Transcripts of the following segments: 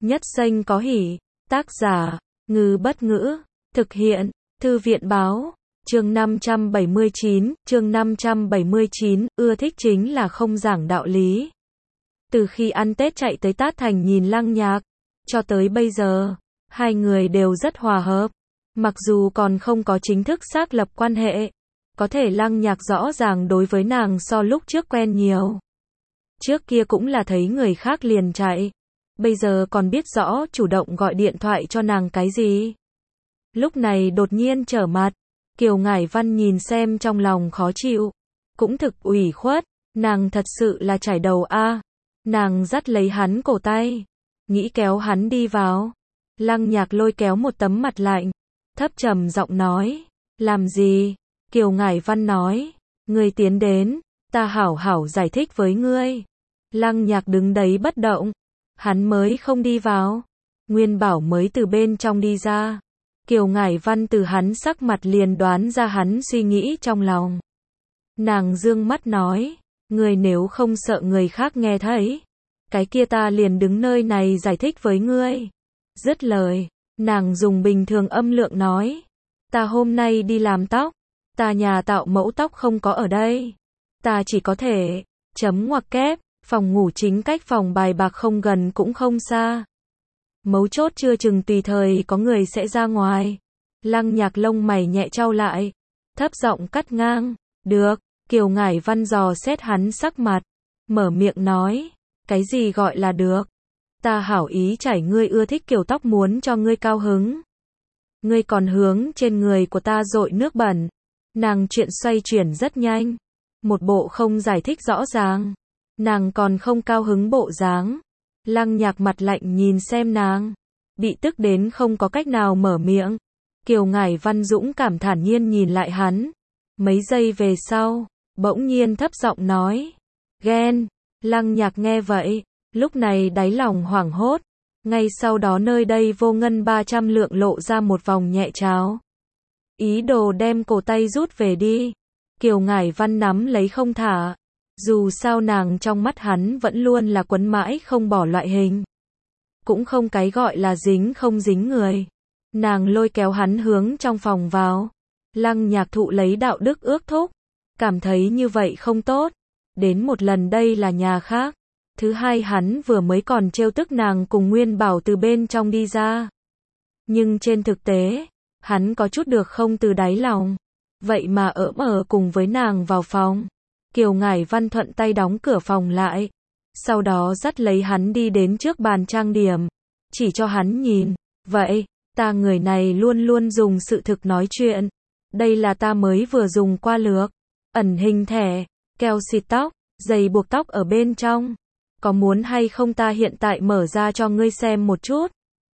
Nhất xanh có hỉ. Tác giả, Ngư Bất Ngữ. Thực hiện, Thư viện Báo. Chương 579, ưa thích chính là không giảng đạo lý. Từ khi ăn Tết chạy tới Tát Thành nhìn Lăng Nhạc, cho tới bây giờ, hai người đều rất hòa hợp. Mặc dù còn không có chính thức xác lập quan hệ, có thể Lăng Nhạc rõ ràng đối với nàng so lúc trước quen nhiều. Trước kia cũng là thấy người khác liền chạy, bây giờ còn biết rõ chủ động gọi điện thoại cho nàng cái gì. Lúc này đột nhiên trở mặt, Kiều Ngải Văn nhìn xem trong lòng khó chịu, cũng thực ủy khuất, nàng thật sự là chải đầu a. Nàng dắt lấy hắn cổ tay, nghĩ kéo hắn đi vào. Lăng Nhạc lôi kéo một tấm mặt lạnh, thấp trầm giọng nói, làm gì? Kiều Ngải Văn nói, ngươi tiến đến, ta hảo hảo giải thích với ngươi. Lăng Nhạc đứng đấy bất động, hắn mới không đi vào. Nguyên Bảo mới từ bên trong đi ra. Kiều Ngải Văn từ hắn sắc mặt liền đoán ra hắn suy nghĩ trong lòng. Nàng dương mắt nói, ngươi nếu không sợ người khác nghe thấy, cái kia ta liền đứng nơi này giải thích với ngươi. Dứt lời, nàng dùng bình thường âm lượng nói, ta hôm nay đi làm tóc, ta nhà tạo mẫu tóc không có ở đây, ta chỉ có thể, chấm ngoặc kép, phòng ngủ chính cách phòng bài bạc không gần cũng không xa. Mấu chốt chưa chừng tùy thời có người sẽ ra ngoài. Lăng Nhạc lông mày nhẹ chau lại, thấp giọng cắt ngang, được. Kiều Ngải Văn dò xét hắn sắc mặt, mở miệng nói, cái gì gọi là được? Ta hảo ý chải ngươi ưa thích kiểu tóc muốn cho ngươi cao hứng. Ngươi còn hướng trên người của ta dội nước bẩn. Nàng chuyện xoay chuyển rất nhanh, một bộ không giải thích rõ ràng, nàng còn không cao hứng bộ dáng. Lăng Nhạc mặt lạnh nhìn xem nàng, bị tức đến không có cách nào mở miệng. Kiều Ngải Văn dũng cảm thản nhiên nhìn lại hắn, mấy giây về sau, bỗng nhiên thấp giọng nói, ghen. Lăng Nhạc nghe vậy, lúc này đáy lòng hoảng hốt, ngay sau đó nơi đây vô ngân 300 lượng lộ ra một vòng nhẹ trào. Ý đồ đem cổ tay rút về đi. Kiều Ngải Văn nắm lấy không thả. Dù sao nàng trong mắt hắn vẫn luôn là quấn mãi không bỏ loại hình. Cũng không cái gọi là dính không dính người. Nàng lôi kéo hắn hướng trong phòng vào. Lăng Nhạc thụ lấy đạo đức ước thúc, cảm thấy như vậy không tốt. Đến một lần đây là nhà khác. Thứ hai hắn vừa mới còn trêu tức nàng cùng Nguyên Bảo từ bên trong đi ra. Nhưng trên thực tế, hắn có chút được không từ đáy lòng. Vậy mà ở cùng với nàng vào phòng. Kiều Ngải Văn thuận tay đóng cửa phòng lại. Sau đó dắt lấy hắn đi đến trước bàn trang điểm. Chỉ cho hắn nhìn. Vậy, ta người này luôn luôn dùng sự thực nói chuyện. Đây là ta mới vừa dùng qua lược. Ẩn hình thẻ, keo xịt tóc, giày buộc tóc ở bên trong. Có muốn hay không ta hiện tại mở ra cho ngươi xem một chút?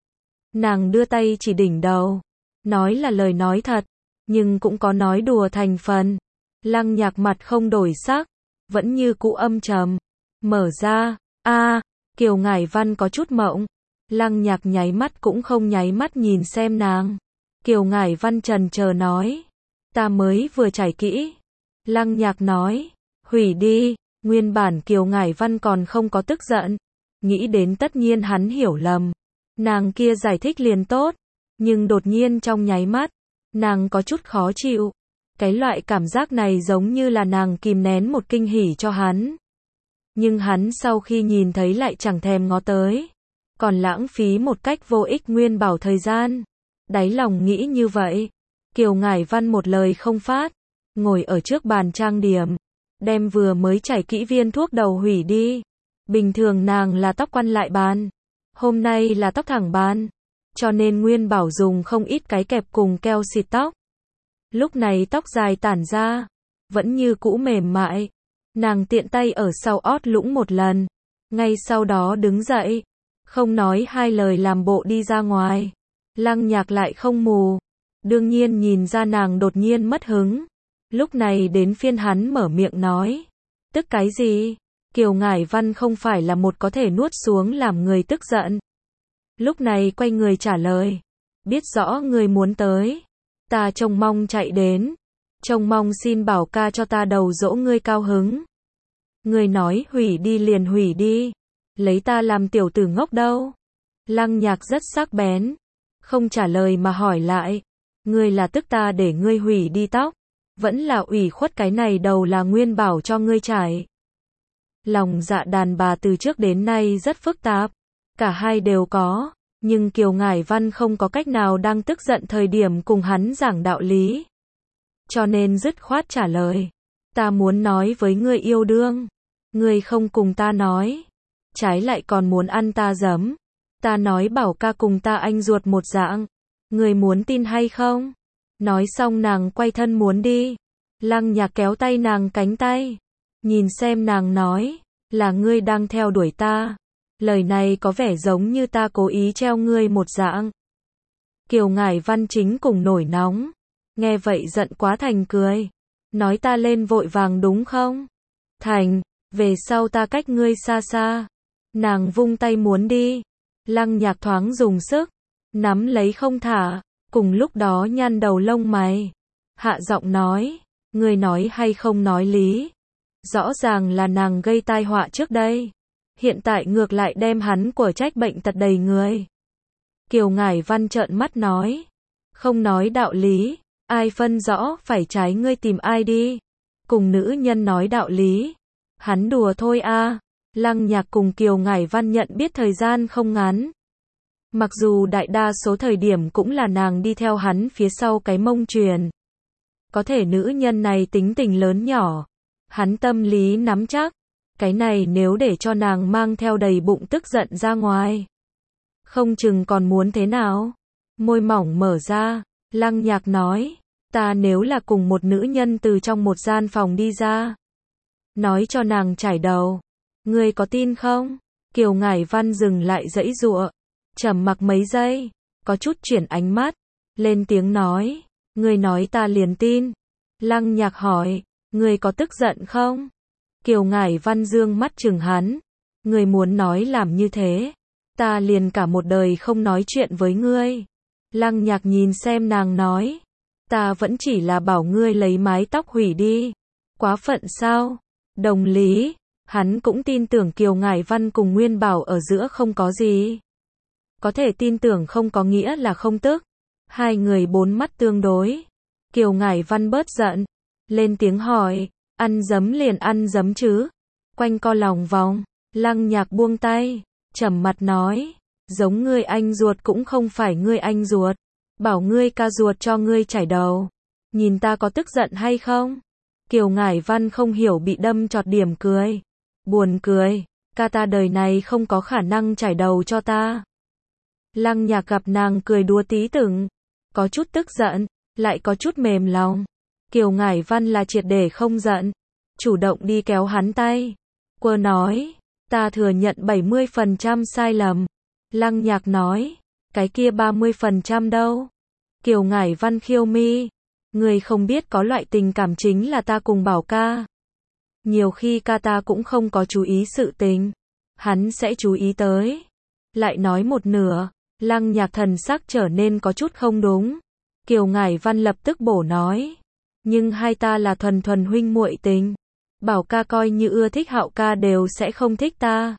Nàng đưa tay chỉ đỉnh đầu. Nói là lời nói thật, nhưng cũng có nói đùa thành phần. Lăng Nhạc mặt không đổi sắc, vẫn như cũ âm trầm. Mở ra, Kiều Ngải Văn có chút mộng. Lăng Nhạc nháy mắt cũng không nháy mắt nhìn xem nàng. Kiều Ngải Văn chần chờ nói, ta mới vừa trải kỹ. Lăng Nhạc nói, hủy đi. Nguyên bản Kiều Ngải Văn còn không có tức giận, nghĩ đến tất nhiên hắn hiểu lầm, nàng kia giải thích liền tốt. Nhưng đột nhiên trong nháy mắt, nàng có chút khó chịu. Cái loại cảm giác này giống như là nàng kìm nén một kinh hỉ cho hắn. Nhưng hắn sau khi nhìn thấy lại chẳng thèm ngó tới, còn lãng phí một cách vô ích Nguyên Bảo thời gian. Đáy lòng nghĩ như vậy, Kiều Ngải Văn một lời không phát, ngồi ở trước bàn trang điểm, đem vừa mới chảy kỹ viên thuốc đầu hủy đi. Bình thường nàng là tóc quăn lại bàn, hôm nay là tóc thẳng bàn, cho nên Nguyên Bảo dùng không ít cái kẹp cùng keo xịt tóc. Lúc này tóc dài tản ra, vẫn như cũ mềm mại. Nàng tiện tay ở sau ót lũng một lần, ngay sau đó đứng dậy, không nói hai lời làm bộ đi ra ngoài. Lăng Nhạc lại không mù, đương nhiên nhìn ra nàng đột nhiên mất hứng. Lúc này đến phiên hắn mở miệng nói, tức cái gì? Kiều Ngải Văn không phải là một có thể nuốt xuống làm người tức giận. Lúc này quay người trả lời, biết rõ người muốn tới, ta trông mong chạy đến, trông mong xin Bảo ca cho ta đầu dỗ ngươi cao hứng. Ngươi nói hủy đi liền hủy đi, lấy ta làm tiểu tử ngốc đâu. Lăng Nhạc rất sắc bén, không trả lời mà hỏi lại, ngươi là tức ta để ngươi hủy đi tóc, vẫn là ủy khuất cái này đầu là Nguyên Bảo cho ngươi trải. Lòng dạ đàn bà từ trước đến nay rất phức tạp, cả hai đều có, nhưng Kiều Ngải Văn không có cách nào đang tức giận thời điểm cùng hắn giảng đạo lý. Cho nên dứt khoát trả lời, ta muốn nói với ngươi yêu đương, ngươi không cùng ta nói, trái lại còn muốn ăn ta giấm. Ta nói Bảo ca cùng ta anh ruột một dạng, ngươi muốn tin hay không? Nói xong nàng quay thân muốn đi. Lăng Nhạc kéo tay nàng cánh tay, nhìn xem nàng nói, là ngươi đang theo đuổi ta. Lời này có vẻ giống như ta cố ý treo ngươi một dạng. Kiều Ngải Văn chính cùng nổi nóng, nghe vậy giận quá thành cười, nói ta lên vội vàng đúng không? Thành, về sau ta cách ngươi xa xa. Nàng vung tay muốn đi. Lăng Nhạc thoáng dùng sức, nắm lấy không thả, cùng lúc đó nhăn đầu lông mày, hạ giọng nói, ngươi nói hay không nói lý, rõ ràng là nàng gây tai họa trước đây, hiện tại ngược lại đem hắn của trách bệnh tật đầy người. Kiều Ngải Văn trợn mắt nói, không nói đạo lý, ai phân rõ phải trái ngươi tìm ai đi, cùng nữ nhân nói đạo lý, hắn đùa thôi a. Lăng Nhạc cùng Kiều Ngải Văn nhận biết thời gian không ngắn. Mặc dù đại đa số thời điểm cũng là nàng đi theo hắn phía sau cái mông truyền. Có thể nữ nhân này tính tình lớn nhỏ, hắn tâm lý nắm chắc, cái này nếu để cho nàng mang theo đầy bụng tức giận ra ngoài, không chừng còn muốn thế nào. Môi mỏng mở ra, Lăng Nhạc nói, ta nếu là cùng một nữ nhân từ trong một gian phòng đi ra, nói cho nàng chải đầu, ngươi có tin không? Kiều Ngải Văn dừng lại giãy giụa, trầm mặc mấy giây, có chút chuyển ánh mắt, lên tiếng nói, ngươi nói ta liền tin. Lăng Nhạc hỏi, ngươi có tức giận không? Kiều Ngải Văn dương mắt chừng hắn, ngươi muốn nói làm như thế, ta liền cả một đời không nói chuyện với ngươi. Lăng Nhạc nhìn xem nàng nói, ta vẫn chỉ là bảo ngươi lấy mái tóc hủy đi, quá phận sao? Đồng lý. Hắn cũng tin tưởng Kiều Ngải Văn cùng Nguyên Bảo ở giữa không có gì. Có thể tin tưởng không có nghĩa là không tức. Hai người bốn mắt tương đối. Kiều Ngải Văn bớt giận, lên tiếng hỏi, ăn giấm liền ăn giấm chứ? Quanh co lòng vòng, Lăng Nhạc buông tay, trầm mặt nói, giống ngươi anh ruột cũng không phải ngươi anh ruột, bảo ngươi ca ruột cho ngươi chải đầu. Nhìn ta có tức giận hay không? Kiều Ngải Văn không hiểu bị đâm chọt điểm cười. Buồn cười, ca ta đời này không có khả năng chải đầu cho ta. Lăng Nhạc gặp nàng cười đùa tí từng, có chút tức giận, lại có chút mềm lòng. Kiều Ngải Văn là triệt để không giận, chủ động đi kéo hắn tay. Quơ nói, ta thừa nhận 70% sai lầm. Lăng Nhạc nói, cái kia 30% đâu? Kiều Ngải Văn khiêu mi, người không biết có loại tình cảm chính là ta cùng Bảo ca. Nhiều khi ca ta cũng không có chú ý sự tình, hắn sẽ chú ý tới. Lại nói một nửa, Lăng Nhạc thần sắc trở nên có chút không đúng. Kiều Ngải Văn lập tức bổ nói, nhưng hai ta là thuần thuần huynh muội tình, Bảo ca coi như ưa thích Hạo ca đều sẽ không thích ta.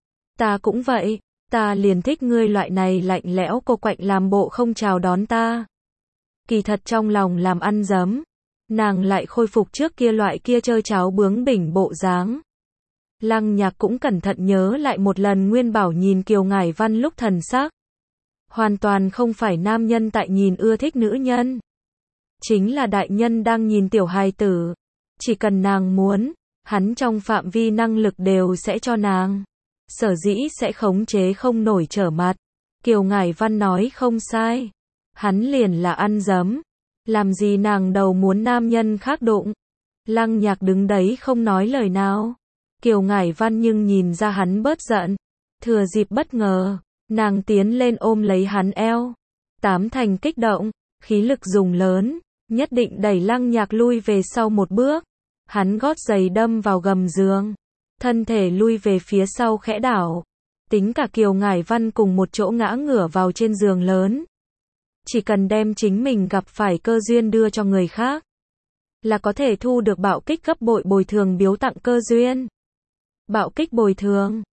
Ta cũng vậy, ta liền thích ngươi loại này lạnh lẽo cô quạnh làm bộ không chào đón ta. Kỳ thật trong lòng làm ăn dấm, nàng lại khôi phục trước kia loại kia chơi cháo bướng bỉnh bộ dáng. Lăng Nhạc cũng cẩn thận nhớ lại một lần Nguyên Bảo nhìn Kiều Ngải Văn lúc thần sắc. Hoàn toàn không phải nam nhân tại nhìn ưa thích nữ nhân. Chính là đại nhân đang nhìn tiểu hài tử. Chỉ cần nàng muốn, hắn trong phạm vi năng lực đều sẽ cho nàng. Sở dĩ sẽ khống chế không nổi trở mặt. Kiều Ngải Văn nói không sai. Hắn liền là ăn dấm. Làm gì nàng đầu muốn nam nhân khác đụng. Lăng Nhạc đứng đấy không nói lời nào. Kiều Ngải Văn nhưng nhìn ra hắn bớt giận. Thừa dịp bất ngờ, nàng tiến lên ôm lấy hắn eo. Tám thành kích động, khí lực dùng lớn, nhất định đẩy Lăng Nhạc lui về sau một bước. Hắn gót giày đâm vào gầm giường, thân thể lui về phía sau khẽ đảo. Tính cả Kiều Ngải Văn cùng một chỗ ngã ngửa vào trên giường lớn. Chỉ cần đem chính mình gặp phải cơ duyên đưa cho người khác, là có thể thu được bạo kích gấp bội bồi thường biếu tặng cơ duyên. Bạo kích bồi thường